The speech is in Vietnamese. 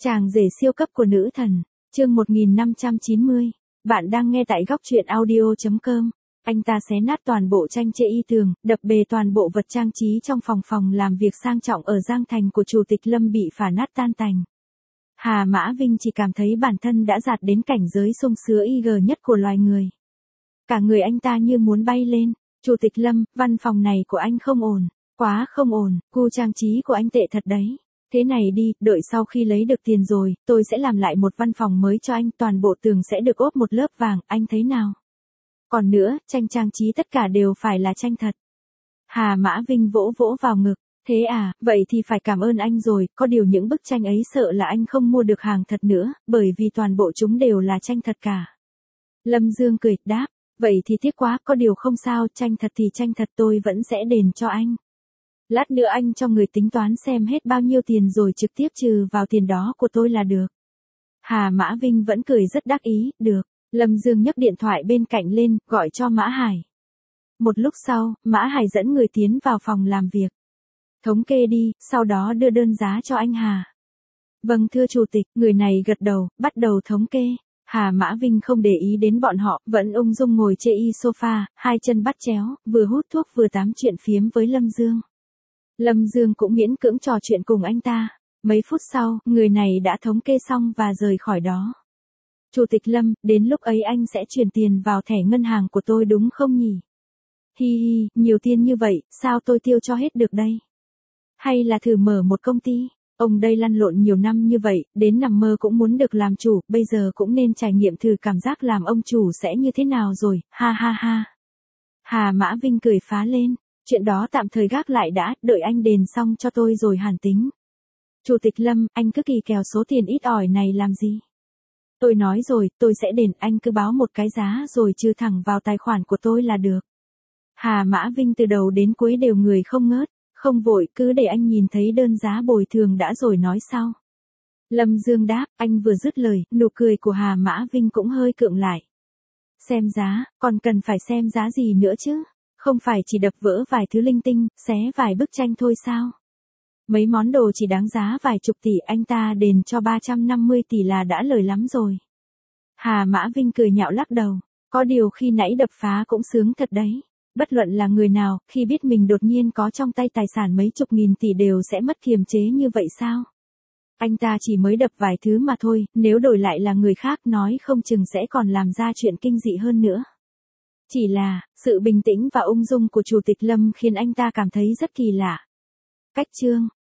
Chàng rể siêu cấp của nữ thần, chương 1590. Bạn đang nghe tại góc truyện audio.com. Anh ta xé nát toàn bộ tranh chê y tường, đập bề toàn bộ vật trang trí trong phòng làm việc sang trọng ở Giang Thành của Chủ tịch Lâm bị phá nát tan tành. Hà Mã Vinh chỉ cảm thấy bản thân đã đạt đến cảnh giới sung sướng IG nhất của loài người. Cả người anh ta như muốn bay lên. Chủ tịch Lâm, văn phòng này của anh không ổn, quá không ổn, gu trang trí của anh tệ thật đấy. Thế này đi, đợi sau khi lấy được tiền rồi, tôi sẽ làm lại một văn phòng mới cho anh, toàn bộ tường sẽ được ốp một lớp vàng, anh thấy nào? Còn nữa, tranh trang trí tất cả đều phải là tranh thật. Hà Mã Vinh vỗ vỗ vào ngực, thế à, vậy thì phải cảm ơn anh rồi, có điều những bức tranh ấy sợ là anh không mua được hàng thật nữa, bởi vì toàn bộ chúng đều là tranh thật cả. Lâm Dương cười, đáp, vậy thì tiếc quá, có điều không sao, tranh thật thì tranh thật tôi vẫn sẽ đền cho anh. Lát nữa anh cho người tính toán xem hết bao nhiêu tiền rồi trực tiếp trừ vào tiền đó của tôi là được. Hà Mã Vinh vẫn cười rất đắc ý, được. Lâm Dương nhấc điện thoại bên cạnh lên, gọi cho Mã Hải. Một lúc sau, Mã Hải dẫn người tiến vào phòng làm việc. Thống kê đi, sau đó đưa đơn giá cho anh Hà. Vâng thưa chủ tịch, người này gật đầu, bắt đầu thống kê. Hà Mã Vinh không để ý đến bọn họ, vẫn ung dung ngồi trên sofa, hai chân bắt chéo, vừa hút thuốc vừa tám chuyện phiếm với Lâm Dương. Lâm Dương cũng miễn cưỡng trò chuyện cùng anh ta. Mấy phút sau, người này đã thống kê xong và rời khỏi đó. Chủ tịch Lâm, đến lúc ấy anh sẽ chuyển tiền vào thẻ ngân hàng của tôi đúng không nhỉ? Hi hi, nhiều tiền như vậy, sao tôi tiêu cho hết được đây? Hay là thử mở một công ty? Ông đây lăn lộn nhiều năm như vậy, đến nằm mơ cũng muốn được làm chủ, bây giờ cũng nên trải nghiệm thử cảm giác làm ông chủ sẽ như thế nào rồi, ha ha ha. Hà Mã Vinh cười phá lên. Chuyện đó tạm thời gác lại đã, đợi anh đền xong cho tôi rồi hàn tính. Chủ tịch Lâm, anh cứ kỳ kèo số tiền ít ỏi này làm gì? Tôi nói rồi, tôi sẽ đền, anh cứ báo một cái giá rồi trừ thẳng vào tài khoản của tôi là được. Hà Mã Vinh từ đầu đến cuối đều người không ngớt, không vội, cứ để anh nhìn thấy đơn giá bồi thường đã rồi nói sau. Lâm Dương đáp, anh vừa dứt lời, nụ cười của Hà Mã Vinh cũng hơi cượng lại. Xem giá, còn cần phải xem giá gì nữa chứ? Không phải chỉ đập vỡ vài thứ linh tinh, xé vài bức tranh thôi sao? Mấy món đồ chỉ đáng giá vài chục tỷ, anh ta đền cho 350 tỷ là đã lời lắm rồi. Hà Mã Vinh cười nhạo lắc đầu, có điều khi nãy đập phá cũng sướng thật đấy. Bất luận là người nào, khi biết mình đột nhiên có trong tay tài sản mấy chục nghìn tỷ đều sẽ mất kiềm chế như vậy sao? Anh ta chỉ mới đập vài thứ mà thôi, nếu đổi lại là người khác nói không chừng sẽ còn làm ra chuyện kinh dị hơn nữa. Chỉ là, sự bình tĩnh và ung dung của Chủ tịch Lâm khiến anh ta cảm thấy rất kỳ lạ. Cách chương